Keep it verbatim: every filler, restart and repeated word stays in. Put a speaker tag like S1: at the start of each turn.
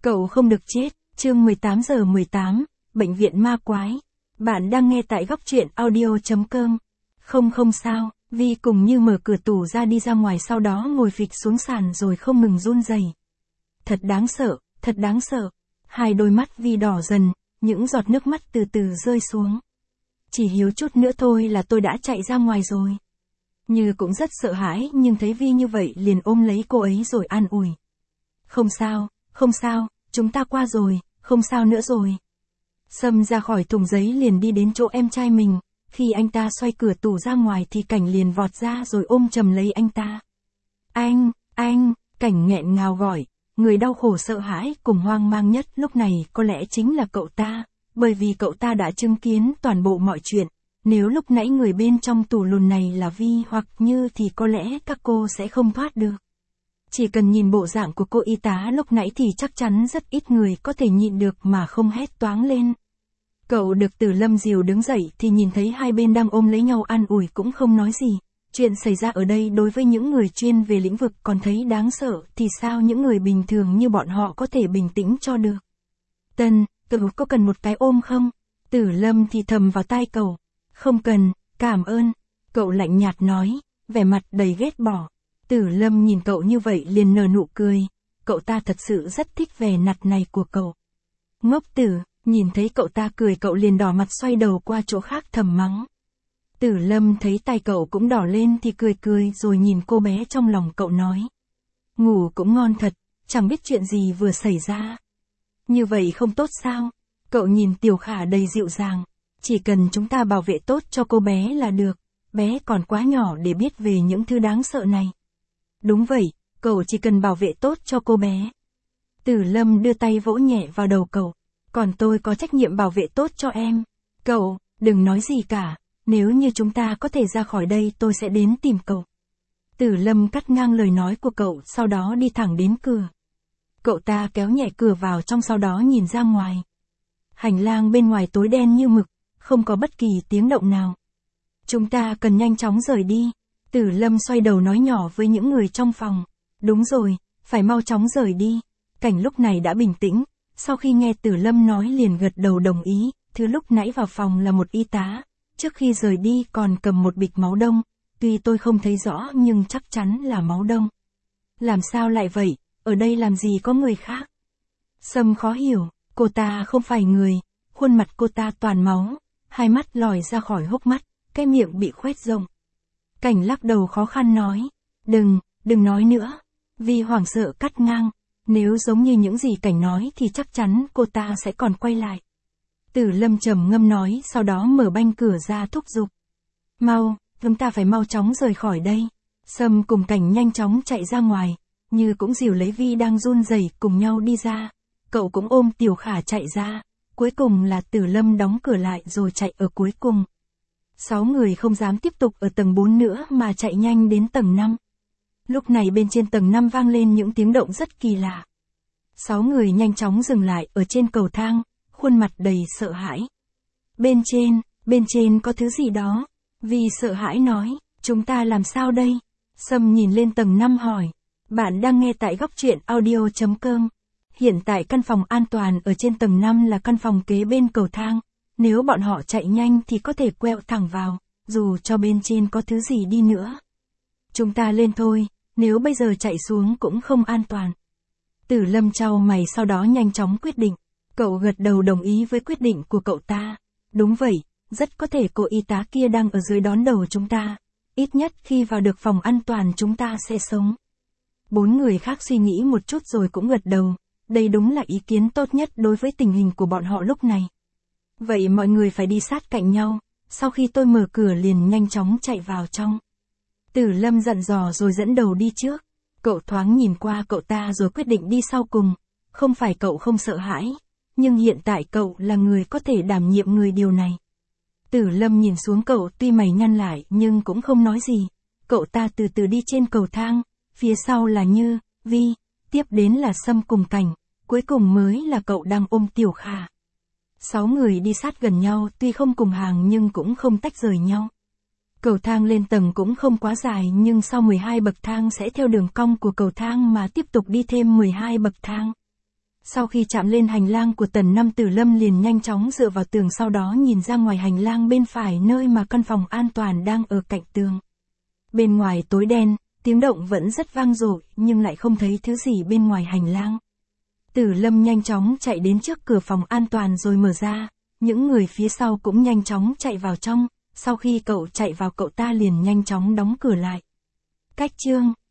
S1: Cậu không được chết, chương mười tám giờ mười tám, Bệnh viện ma quái. Bạn đang nghe tại góc truyện audio chấm com. Không không sao, Vi cùng Như mở cửa tủ ra đi ra ngoài, sau đó ngồi phịch xuống sàn rồi không ngừng run rẩy. Thật đáng sợ, thật đáng sợ. Hai đôi mắt Vi đỏ dần, những giọt nước mắt từ từ rơi xuống. Chỉ thiếu chút nữa thôi là tôi đã chạy ra ngoài rồi. Như cũng rất sợ hãi, nhưng thấy Vi như vậy liền ôm lấy cô ấy rồi an ủi. Không sao, không sao, chúng ta qua rồi, không sao nữa rồi. Sâm ra khỏi thùng giấy liền đi đến chỗ em trai mình, khi anh ta xoay cửa tủ ra ngoài thì Cảnh liền vọt ra rồi ôm chầm lấy anh ta. Anh, anh, Cảnh nghẹn ngào gọi, người đau khổ sợ hãi cùng hoang mang nhất lúc này có lẽ chính là cậu ta, bởi vì cậu ta đã chứng kiến toàn bộ mọi chuyện. Nếu lúc nãy người bên trong tủ lùn này là Vi hoặc Như thì có lẽ các cô sẽ không thoát được. Chỉ cần nhìn bộ dạng của cô y tá lúc nãy thì chắc chắn rất ít người có thể nhịn được mà không hét toáng lên. Cậu được Tử Lâm dìu đứng dậy thì nhìn thấy hai bên đang ôm lấy nhau an ủi cũng không nói gì. Chuyện xảy ra ở đây đối với những người chuyên về lĩnh vực còn thấy đáng sợ thì sao những người bình thường như bọn họ có thể bình tĩnh cho được. Tân, cậu có cần một cái ôm không? Tử Lâm thì thầm vào tai cậu. Không cần, cảm ơn. Cậu lạnh nhạt nói, vẻ mặt đầy ghét bỏ. Tử Lâm nhìn cậu như vậy liền nở nụ cười. Cậu ta thật sự rất thích vẻ mặt này của cậu. Ngốc tử, nhìn thấy cậu ta cười cậu liền đỏ mặt xoay đầu qua chỗ khác thầm mắng. Tử Lâm thấy tay cậu cũng đỏ lên thì cười cười rồi nhìn cô bé trong lòng cậu nói. Ngủ cũng ngon thật, chẳng biết chuyện gì vừa xảy ra. Như vậy không tốt sao? Cậu nhìn Tiểu Khả đầy dịu dàng. Chỉ cần chúng ta bảo vệ tốt cho cô bé là được, bé còn quá nhỏ để biết về những thứ đáng sợ này. Đúng vậy, cậu chỉ cần bảo vệ tốt cho cô bé. Tử Lâm đưa tay vỗ nhẹ vào đầu cậu. Còn tôi có trách nhiệm bảo vệ tốt cho em. Cậu, đừng nói gì cả, nếu như chúng ta có thể ra khỏi đây tôi sẽ đến tìm cậu. Tử Lâm cắt ngang lời nói của cậu sau đó đi thẳng đến cửa. Cậu ta kéo nhẹ cửa vào trong sau đó nhìn ra ngoài. Hành lang bên ngoài tối đen như mực, không có bất kỳ tiếng động nào. Chúng ta cần nhanh chóng rời đi. Tử Lâm xoay đầu nói nhỏ với những người trong phòng. Đúng rồi, phải mau chóng rời đi. Cảnh lúc này đã bình tĩnh. Sau khi nghe Tử Lâm nói liền gật đầu đồng ý. Thứ lúc nãy vào phòng là một y tá. Trước khi rời đi còn cầm một bịch máu đông. Tuy tôi không thấy rõ nhưng chắc chắn là máu đông. Làm sao lại vậy? Ở đây làm gì có người khác? Sâm khó hiểu. Cô ta không phải người. Khuôn mặt cô ta toàn máu. Hai mắt lòi ra khỏi hốc mắt. Cái miệng bị khoét rộng. Cảnh lắc đầu khó khăn nói. Đừng, đừng nói nữa. Vi hoảng sợ cắt ngang. Nếu giống như những gì Cảnh nói thì chắc chắn cô ta sẽ còn quay lại. Tử Lâm trầm ngâm nói sau đó mở banh cửa ra thúc giục. Mau, chúng ta phải mau chóng rời khỏi đây. Sâm cùng Cảnh nhanh chóng chạy ra ngoài. Như cũng dìu lấy Vi đang run rẩy cùng nhau đi ra. Cậu cũng ôm Tiểu Khả chạy ra. Cuối cùng là Tử Lâm đóng cửa lại rồi chạy ở cuối cùng. Sáu người không dám tiếp tục ở tầng bốn nữa mà chạy nhanh đến tầng năm. Lúc này bên trên tầng năm vang lên những tiếng động rất kỳ lạ. Sáu người nhanh chóng dừng lại ở trên cầu thang, khuôn mặt đầy sợ hãi. Bên trên, bên trên có thứ gì đó. Vi sợ hãi nói, chúng ta làm sao đây? Sâm nhìn lên tầng năm hỏi. Bạn đang nghe tại góc truyện audio chấm com. Hiện tại căn phòng an toàn ở trên tầng năm là căn phòng kế bên cầu thang. Nếu bọn họ chạy nhanh thì có thể quẹo thẳng vào, dù cho bên trên có thứ gì đi nữa. Chúng ta lên thôi, nếu bây giờ chạy xuống cũng không an toàn. Tử Lâm chau mày sau đó nhanh chóng quyết định. Cậu gật đầu đồng ý với quyết định của cậu ta. Đúng vậy, rất có thể cô y tá kia đang ở dưới đón đầu chúng ta. Ít nhất khi vào được phòng an toàn chúng ta sẽ sống. Bốn người khác suy nghĩ một chút rồi cũng gật đầu. Đây đúng là ý kiến tốt nhất đối với tình hình của bọn họ lúc này. Vậy mọi người phải đi sát cạnh nhau, sau khi tôi mở cửa liền nhanh chóng chạy vào trong. Tử Lâm dặn dò rồi dẫn đầu đi trước. Cậu thoáng nhìn qua cậu ta rồi quyết định đi sau cùng. Không phải cậu không sợ hãi, nhưng hiện tại cậu là người có thể đảm nhiệm người điều này. Tử Lâm nhìn xuống cậu tuy mày nhăn lại nhưng cũng không nói gì. Cậu ta từ từ đi trên cầu thang, phía sau là Như, Vi, tiếp đến là Sâm cùng Cảnh, cuối cùng mới là cậu đang ôm Tiểu Khả. Sáu người đi sát gần nhau tuy không cùng hàng nhưng cũng không tách rời nhau. Cầu thang lên tầng cũng không quá dài nhưng sau mười hai bậc thang sẽ theo đường cong của cầu thang mà tiếp tục đi thêm mười hai bậc thang. Sau khi chạm lên hành lang của tầng năm, Tử Lâm liền nhanh chóng dựa vào tường, sau đó nhìn ra ngoài hành lang bên phải nơi mà căn phòng an toàn đang ở cạnh tường. Bên ngoài tối đen, tiếng động vẫn rất vang dội, nhưng lại không thấy thứ gì bên ngoài hành lang. Tử Lâm nhanh chóng chạy đến trước cửa phòng an toàn rồi mở ra, những người phía sau cũng nhanh chóng chạy vào trong, sau khi cậu chạy vào cậu ta liền nhanh chóng đóng cửa lại. Cách chương